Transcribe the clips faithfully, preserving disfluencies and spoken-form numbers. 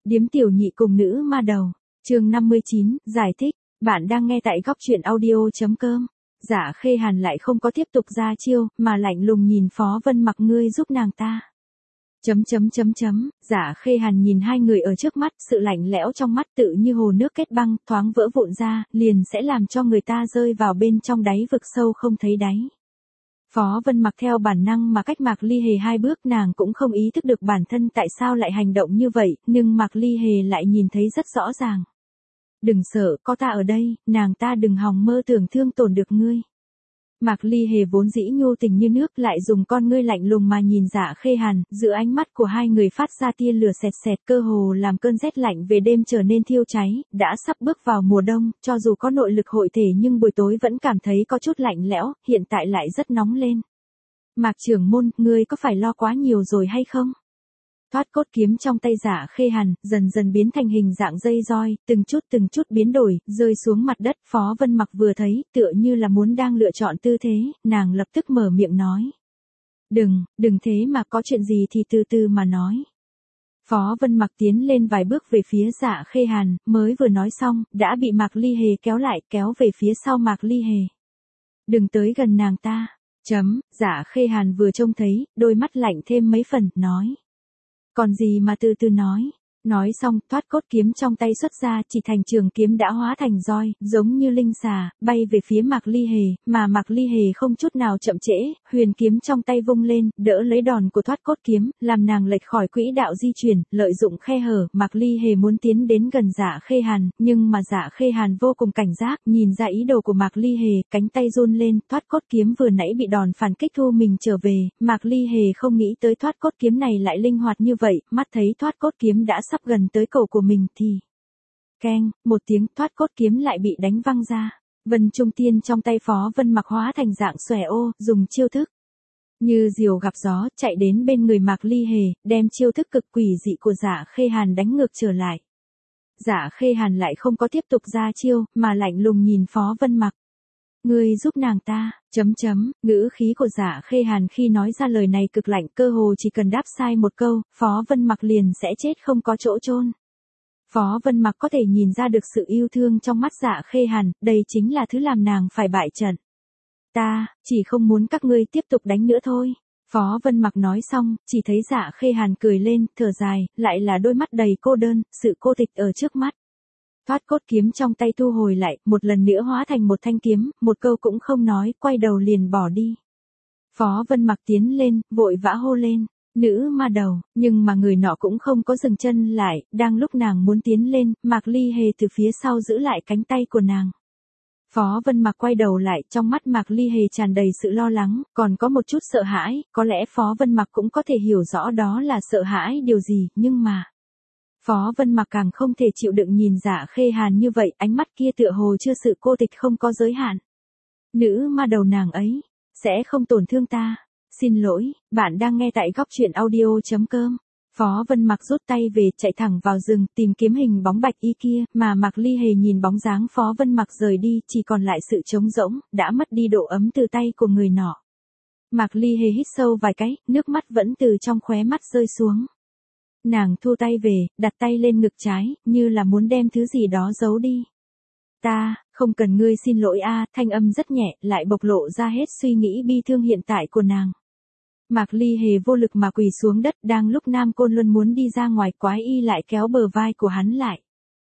Điếm tiểu nhị cùng nữ ma đầu. Chương năm mươi chín, giải thích. Bạn đang nghe tại góc truyện audio.com. Dạ Khê Hàn lại không có tiếp tục ra chiêu, mà lạnh lùng nhìn Phó Vân Mặc, ngươi giúp nàng ta. Chấm chấm chấm chấm, Dạ Khê Hàn nhìn hai người ở trước mắt, sự lạnh lẽo trong mắt tự như hồ nước kết băng, thoáng vỡ vụn ra, liền sẽ làm cho người ta rơi vào bên trong đáy vực sâu không thấy đáy. Phó Vân Mặc theo bản năng mà cách Mạc Ly Hề hai bước, nàng cũng không ý thức được bản thân tại sao lại hành động như vậy, nhưng Mạc Ly Hề lại nhìn thấy rất rõ ràng. Đừng sợ, có ta ở đây, nàng ta đừng hòng mơ tưởng thương tổn được ngươi. Mạc Ly Hề vốn dĩ nhu tình như nước lại dùng con ngươi lạnh lùng mà nhìn Dạ Khê Hàn, giữa ánh mắt của hai người phát ra tia lửa sệt sệt, cơ hồ làm cơn rét lạnh về đêm trở nên thiêu cháy. Đã sắp bước vào mùa đông, cho dù có nội lực hội thể nhưng buổi tối vẫn cảm thấy có chút lạnh lẽo, hiện tại lại rất nóng lên. Mạc trưởng môn, ngươi có phải lo quá nhiều rồi hay không? Thoát cốt kiếm trong tay Dạ Khê Hàn, dần dần biến thành hình dạng dây roi, từng chút từng chút biến đổi, rơi xuống mặt đất. Phó Vân Mặc vừa thấy, tựa như là muốn đang lựa chọn tư thế, nàng lập tức mở miệng nói. Đừng, đừng thế mà, có chuyện gì thì từ từ mà nói. Phó Vân Mặc tiến lên vài bước về phía Dạ Khê Hàn, mới vừa nói xong, đã bị Mạc Ly Hề kéo lại, kéo về phía sau Mạc Ly Hề. Đừng tới gần nàng ta. Chấm, Dạ Khê Hàn vừa trông thấy, đôi mắt lạnh thêm mấy phần, nói. Còn gì mà từ từ nói. Nói xong, thoát cốt kiếm trong tay xuất ra, chỉ thành trường kiếm đã hóa thành roi, giống như linh xà, bay về phía Mạc Ly Hề, mà Mạc Ly Hề không chút nào chậm trễ, huyền kiếm trong tay vung lên, đỡ lấy đòn của thoát cốt kiếm, làm nàng lệch khỏi quỹ đạo di chuyển, lợi dụng khe hở. Mạc Ly Hề muốn tiến đến gần Dạ Khê Hàn, nhưng mà Dạ Khê Hàn vô cùng cảnh giác, nhìn ra ý đồ của Mạc Ly Hề, cánh tay run lên, thoát cốt kiếm vừa nãy bị đòn phản kích thu mình trở về. Mạc Ly Hề không nghĩ tới thoát cốt kiếm này lại linh hoạt như vậy, mắt thấy thoát cốt kiếm đã sắp gần tới cổ của mình thì keng, một tiếng, thoát cốt kiếm lại bị đánh văng ra. Vân Trung Tiên trong tay Phó Vân Mặc hóa thành dạng xòe ô, dùng chiêu thức như diều gặp gió, chạy đến bên người Mạc Ly Hề, đem chiêu thức cực quỷ dị của Dạ Khê Hàn đánh ngược trở lại. Dạ Khê Hàn lại không có tiếp tục ra chiêu, mà lạnh lùng nhìn Phó Vân Mặc. Ngươi giúp nàng ta, chấm chấm, ngữ khí của Dạ Khê Hàn khi nói ra lời này cực lạnh, cơ hồ chỉ cần đáp sai một câu, Phó Vân Mặc liền sẽ chết không có chỗ chôn. Phó Vân Mặc có thể nhìn ra được sự yêu thương trong mắt Dạ Khê Hàn, đây chính là thứ làm nàng phải bại trận. Ta, chỉ không muốn các ngươi tiếp tục đánh nữa thôi. Phó Vân Mặc nói xong, chỉ thấy Dạ Khê Hàn cười lên, thở dài, lại là đôi mắt đầy cô đơn, sự cô tịch ở trước mắt. Thoát cốt kiếm trong tay thu hồi lại, một lần nữa hóa thành một thanh kiếm, một câu cũng không nói, quay đầu liền bỏ đi. Phó Vân Mặc tiến lên, vội vã hô lên, nữ ma đầu, nhưng mà người nọ cũng không có dừng chân lại, đang lúc nàng muốn tiến lên, Mạc Ly Hề từ phía sau giữ lại cánh tay của nàng. Phó Vân Mặc quay đầu lại, trong mắt Mạc Ly Hề tràn đầy sự lo lắng, còn có một chút sợ hãi, có lẽ Phó Vân Mặc cũng có thể hiểu rõ đó là sợ hãi điều gì, nhưng mà Phó Vân Mặc càng không thể chịu đựng nhìn Dạ Khê Hàn như vậy, ánh mắt kia tựa hồ chưa sự cô tịch không có giới hạn. Nữ ma đầu nàng ấy sẽ không tổn thương ta. Xin lỗi, bạn đang nghe tại góc truyện audio.com. Phó Vân Mặc rút tay về, chạy thẳng vào rừng, tìm kiếm hình bóng bạch y kia, mà Mạc Ly Hề nhìn bóng dáng Phó Vân Mặc rời đi, chỉ còn lại sự trống rỗng, đã mất đi độ ấm từ tay của người nọ. Mạc Ly Hề hít sâu vài cái, nước mắt vẫn từ trong khóe mắt rơi xuống. Nàng thu tay về, đặt tay lên ngực trái, như là muốn đem thứ gì đó giấu đi. Ta, không cần ngươi xin lỗi a, thanh âm rất nhẹ, lại bộc lộ ra hết suy nghĩ bi thương hiện tại của nàng. Mạc Ly Hề vô lực mà quỳ xuống đất, đang lúc Nam Côn Luân muốn đi ra ngoài, Quái Y lại kéo bờ vai của hắn lại.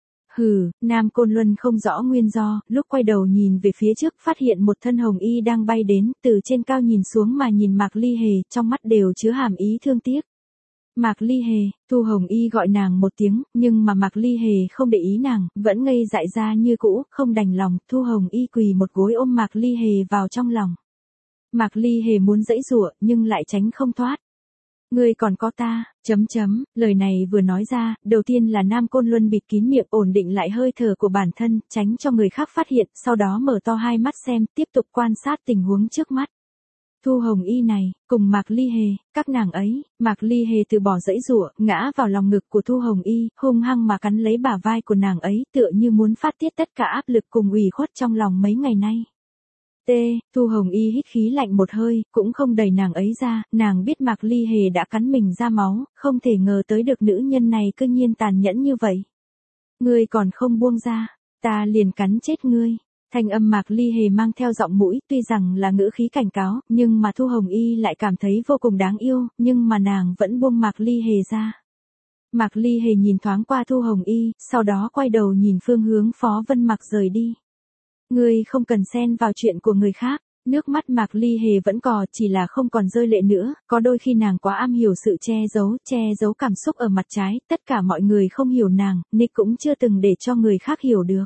Hừ, Nam Côn Luân không rõ nguyên do, lúc quay đầu nhìn về phía trước phát hiện một thân hồng y đang bay đến, từ trên cao nhìn xuống mà nhìn Mạc Ly Hề, trong mắt đều chứa hàm ý thương tiếc. Mạc Ly Hề, Thu Hồng Y gọi nàng một tiếng, nhưng mà Mạc Ly Hề không để ý nàng, vẫn ngây dại ra như cũ, không đành lòng, Thu Hồng Y quỳ một gối ôm Mạc Ly Hề vào trong lòng. Mạc Ly Hề muốn giãy giụa, nhưng lại tránh không thoát. Ngươi còn có ta, chấm chấm, lời này vừa nói ra, đầu tiên là Nam Côn Luân bịt kín miệng, ổn định lại hơi thở của bản thân, tránh cho người khác phát hiện, sau đó mở to hai mắt xem, tiếp tục quan sát tình huống trước mắt. Thu Hồng Y này, cùng Mạc Ly Hề, các nàng ấy, Mạc Ly Hề từ bỏ giãy giụa, ngã vào lòng ngực của Thu Hồng Y, hung hăng mà cắn lấy bả vai của nàng ấy, tựa như muốn phát tiết tất cả áp lực cùng ủy khuất trong lòng mấy ngày nay. T, Thu Hồng Y hít khí lạnh một hơi, cũng không đẩy nàng ấy ra, nàng biết Mạc Ly Hề đã cắn mình ra máu, không thể ngờ tới được nữ nhân này cư nhiên tàn nhẫn như vậy. Ngươi còn không buông ra, ta liền cắn chết ngươi. Thanh âm Mạc Ly Hề mang theo giọng mũi, tuy rằng là ngữ khí cảnh cáo, nhưng mà Thu Hồng Y lại cảm thấy vô cùng đáng yêu, nhưng mà nàng vẫn buông Mạc Ly Hề ra. Mạc Ly Hề nhìn thoáng qua Thu Hồng Y, sau đó quay đầu nhìn phương hướng Phó Vân Mặc rời đi. Ngươi không cần xen vào chuyện của người khác. Nước mắt Mạc Ly Hề vẫn cò, chỉ là không còn rơi lệ nữa, có đôi khi nàng quá am hiểu sự che giấu, che giấu cảm xúc ở mặt trái, tất cả mọi người không hiểu nàng, Nick cũng chưa từng để cho người khác hiểu được.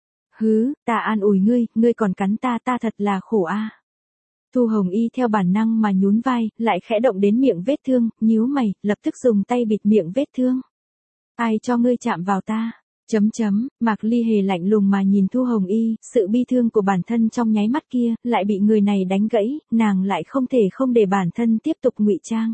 Hứ, ta an ủi ngươi, ngươi còn cắn ta, ta thật là khổ a. À. Thu Hồng Y theo bản năng mà nhún vai, lại khẽ động đến miệng vết thương, nhíu mày, lập tức dùng tay bịt miệng vết thương. Ai cho ngươi chạm vào ta? Chấm chấm, Mạc Ly Hề lạnh lùng mà nhìn Thu Hồng Y, sự bi thương của bản thân trong nháy mắt kia, lại bị người này đánh gãy, nàng lại không thể không để bản thân tiếp tục ngụy trang.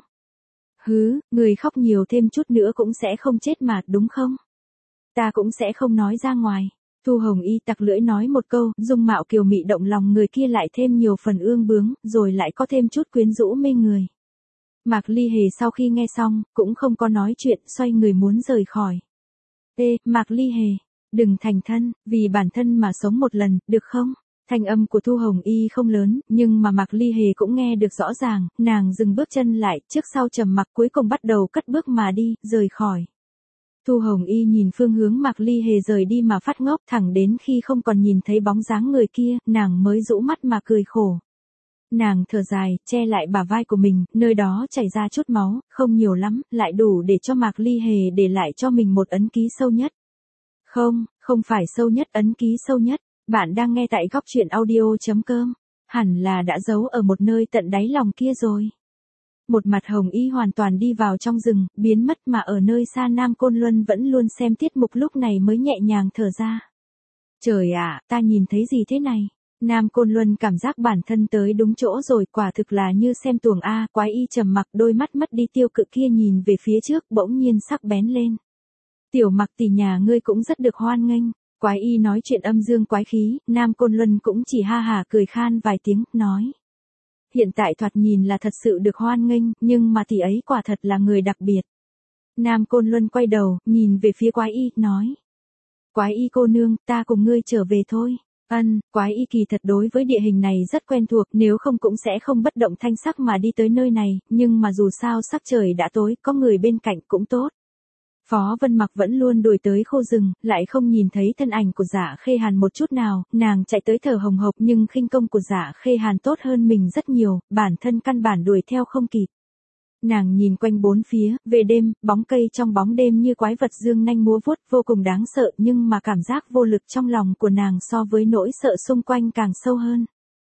Hứ, người khóc nhiều thêm chút nữa cũng sẽ không chết mà, đúng không? Ta cũng sẽ không nói ra ngoài. Thu Hồng Y tặc lưỡi nói một câu, dung mạo kiều mị động lòng người kia lại thêm nhiều phần ương bướng, rồi lại có thêm chút quyến rũ mê người. Mạc Ly Hề sau khi nghe xong, cũng không có nói chuyện, xoay người muốn rời khỏi. Ê, Mạc Ly Hề, đừng thành thân, vì bản thân mà sống một lần, được không? Thanh âm của Thu Hồng Y không lớn, nhưng mà Mạc Ly Hề cũng nghe được rõ ràng, nàng dừng bước chân lại, trước sau trầm mặc cuối cùng bắt đầu cất bước mà đi, rời khỏi. Thu Hồng Y nhìn phương hướng Mạc Ly Hề rời đi mà phát ngốc, thẳng đến khi không còn nhìn thấy bóng dáng người kia, nàng mới rũ mắt mà cười khổ. Nàng thở dài, che lại bả vai của mình, nơi đó chảy ra chút máu, không nhiều lắm, lại đủ để cho Mạc Ly Hề để lại cho mình một ấn ký sâu nhất. Không, không phải sâu nhất, ấn ký sâu nhất. Bạn đang nghe tại góc truyện audio chấm com. Hẳn là đã giấu ở một nơi tận đáy lòng kia rồi. Một mặt Hồng Y hoàn toàn đi vào trong rừng, biến mất mà ở nơi xa Nam Côn Luân vẫn luôn xem tiết mục lúc này mới nhẹ nhàng thở ra. Trời ạ, ta nhìn thấy gì thế này? Nam Côn Luân cảm giác bản thân tới đúng chỗ rồi, quả thực là như xem tuồng A, Quái Y trầm mặc, đôi mắt mất đi tiêu cự kia nhìn về phía trước, bỗng nhiên sắc bén lên. Tiểu Mặc tỷ nhà ngươi cũng rất được hoan nghênh. Quái Y nói chuyện âm dương quái khí, Nam Côn Luân cũng chỉ ha hà cười khan vài tiếng, nói. Hiện tại thoạt nhìn là thật sự được hoan nghênh, nhưng mà tỷ ấy quả thật là người đặc biệt. Nam Côn Luân quay đầu, nhìn về phía Quái Y, nói. Quái Y cô nương, ta cùng ngươi trở về thôi. Ân, Quái Y kỳ thật đối với địa hình này rất quen thuộc, nếu không cũng sẽ không bất động thanh sắc mà đi tới nơi này, nhưng mà dù sao sắc trời đã tối, có người bên cạnh cũng tốt. Phó Vân Mặc vẫn luôn đuổi tới khô rừng, lại không nhìn thấy thân ảnh của Dạ Khê Hàn một chút nào, nàng chạy tới thở hồng hộc nhưng khinh công của Dạ Khê Hàn tốt hơn mình rất nhiều, bản thân căn bản đuổi theo không kịp. Nàng nhìn quanh bốn phía, về đêm, bóng cây trong bóng đêm như quái vật dương nanh múa vuốt vô cùng đáng sợ, nhưng mà cảm giác vô lực trong lòng của nàng so với nỗi sợ xung quanh càng sâu hơn.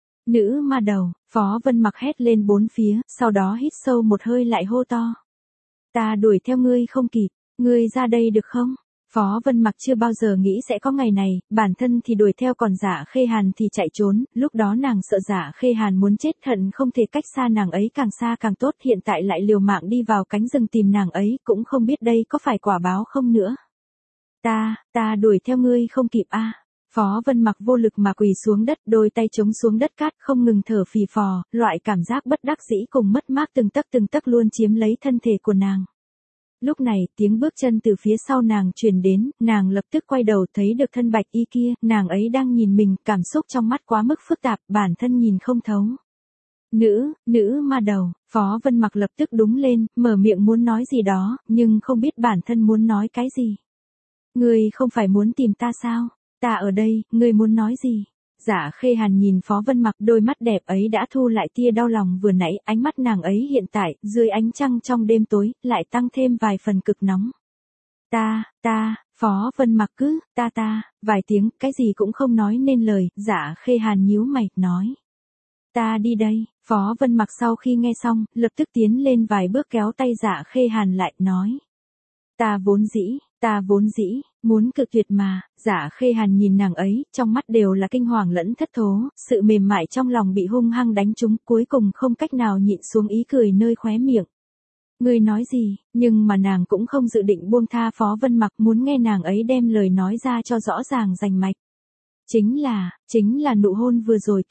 Nữ ma đầu, Phó Vân Mặc hét lên bốn phía, sau đó hít sâu một hơi lại hô to. Ta đuổi theo ngươi không kịp, ngươi ra đây được không? Phó Vân Mặc chưa bao giờ nghĩ sẽ có ngày này, bản thân thì đuổi theo còn Dạ Khê Hàn thì chạy trốn, lúc đó nàng sợ Dạ Khê Hàn muốn chết hận không thể cách xa nàng ấy càng xa càng tốt, hiện tại lại liều mạng đi vào cánh rừng tìm nàng ấy, cũng không biết đây có phải quả báo không nữa. Ta, ta đuổi theo ngươi không kịp a. À. Phó Vân Mặc vô lực mà quỳ xuống đất, đôi tay chống xuống đất cát không ngừng thở phì phò, loại cảm giác bất đắc dĩ cùng mất mát từng tấc từng tấc luôn chiếm lấy thân thể của nàng. Lúc này, tiếng bước chân từ phía sau nàng truyền đến, nàng lập tức quay đầu thấy được thân Bạch Y kia, nàng ấy đang nhìn mình, cảm xúc trong mắt quá mức phức tạp, bản thân nhìn không thấu. Nữ, nữ ma đầu, Phó Vân Mặc lập tức đúng lên, mở miệng muốn nói gì đó, nhưng không biết bản thân muốn nói cái gì. Ngươi không phải muốn tìm ta sao? Ta ở đây, ngươi muốn nói gì? Dạ Khê Hàn nhìn Phó Vân Mặc, đôi mắt đẹp ấy đã thu lại tia đau lòng vừa nãy, ánh mắt nàng ấy hiện tại, dưới ánh trăng trong đêm tối, lại tăng thêm vài phần cực nóng. Ta, ta, Phó Vân Mặc cứ, ta ta, vài tiếng, cái gì cũng không nói nên lời, Dạ Khê Hàn nhíu mày, nói. Ta đi đây, Phó Vân Mặc sau khi nghe xong, lập tức tiến lên vài bước kéo tay Dạ Khê Hàn lại, nói. Ta vốn dĩ, ta vốn dĩ, muốn cự tuyệt mà, Dạ Khê Hàn nhìn nàng ấy, trong mắt đều là kinh hoàng lẫn thất thố, sự mềm mại trong lòng bị hung hăng đánh trúng, cuối cùng không cách nào nhịn xuống ý cười nơi khóe miệng. Ngươi nói gì, nhưng mà nàng cũng không dự định buông tha Phó Vân Mặc, muốn nghe nàng ấy đem lời nói ra cho rõ ràng rành mạch. Chính là, chính là nụ hôn vừa rồi kia.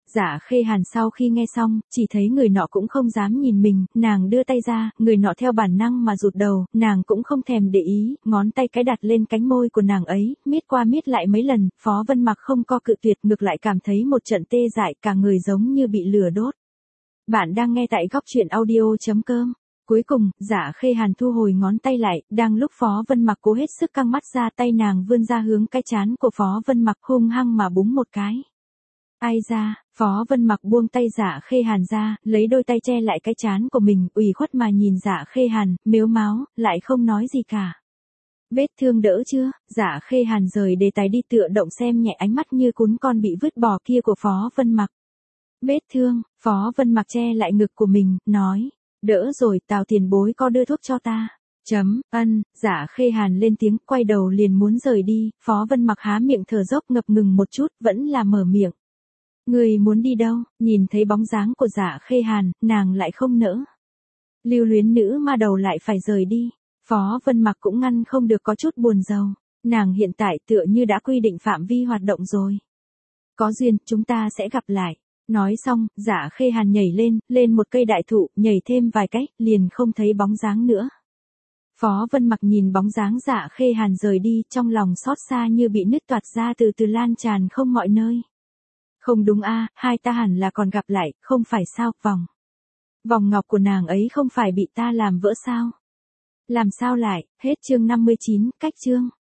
Dạ Khê Hàn sau khi nghe xong, chỉ thấy người nọ cũng không dám nhìn mình, nàng đưa tay ra, người nọ theo bản năng mà rụt đầu, nàng cũng không thèm để ý, ngón tay cái đặt lên cánh môi của nàng ấy, miết qua miết lại mấy lần, Phó Vân Mặc không co cự tuyệt, ngược lại cảm thấy một trận tê dại, cả người giống như bị lửa đốt. Bạn đang nghe tại góc truyện audio.com. Cuối cùng, Dạ Khê Hàn thu hồi ngón tay lại, đang lúc Phó Vân Mặc cố hết sức căng mắt ra, tay nàng vươn ra hướng cái trán của Phó Vân Mặc hung hăng mà búng một cái. Ai ra, Phó Vân Mặc buông tay Dạ Khê Hàn ra, lấy đôi tay che lại cái trán của mình, ủy khuất mà nhìn Dạ Khê Hàn, mếu máo, lại không nói gì cả. Vết thương đỡ chưa? Dạ Khê Hàn rời đề tài đi tựa động xem nhẹ ánh mắt như cún con bị vứt bỏ kia của Phó Vân Mặc. Vết thương, Phó Vân Mặc che lại ngực của mình, nói, đỡ rồi, Tào tiền bối có đưa thuốc cho ta. Chấm, ân, Dạ Khê Hàn lên tiếng, quay đầu liền muốn rời đi, Phó Vân Mặc há miệng thở dốc ngập ngừng một chút, vẫn là mở miệng. Người muốn đi đâu? Nhìn thấy bóng dáng của Dạ Khê Hàn, nàng lại không nỡ. Lưu luyến nữ ma đầu lại phải rời đi. Phó Vân Mặc cũng ngăn không được có chút buồn rầu. Nàng hiện tại tựa như đã quy định phạm vi hoạt động rồi. Có duyên, chúng ta sẽ gặp lại. Nói xong, Dạ Khê Hàn nhảy lên, lên một cây đại thụ, nhảy thêm vài cái, liền không thấy bóng dáng nữa. Phó Vân Mặc nhìn bóng dáng Dạ Khê Hàn rời đi, trong lòng xót xa như bị nứt toạc ra từ từ lan tràn không mọi nơi. Không đúng a, hai ta hẳn là còn gặp lại, không phải sao, vòng. Vòng ngọc của nàng ấy không phải bị ta làm vỡ sao? Làm sao lại, hết chương năm mươi chín, cách chương.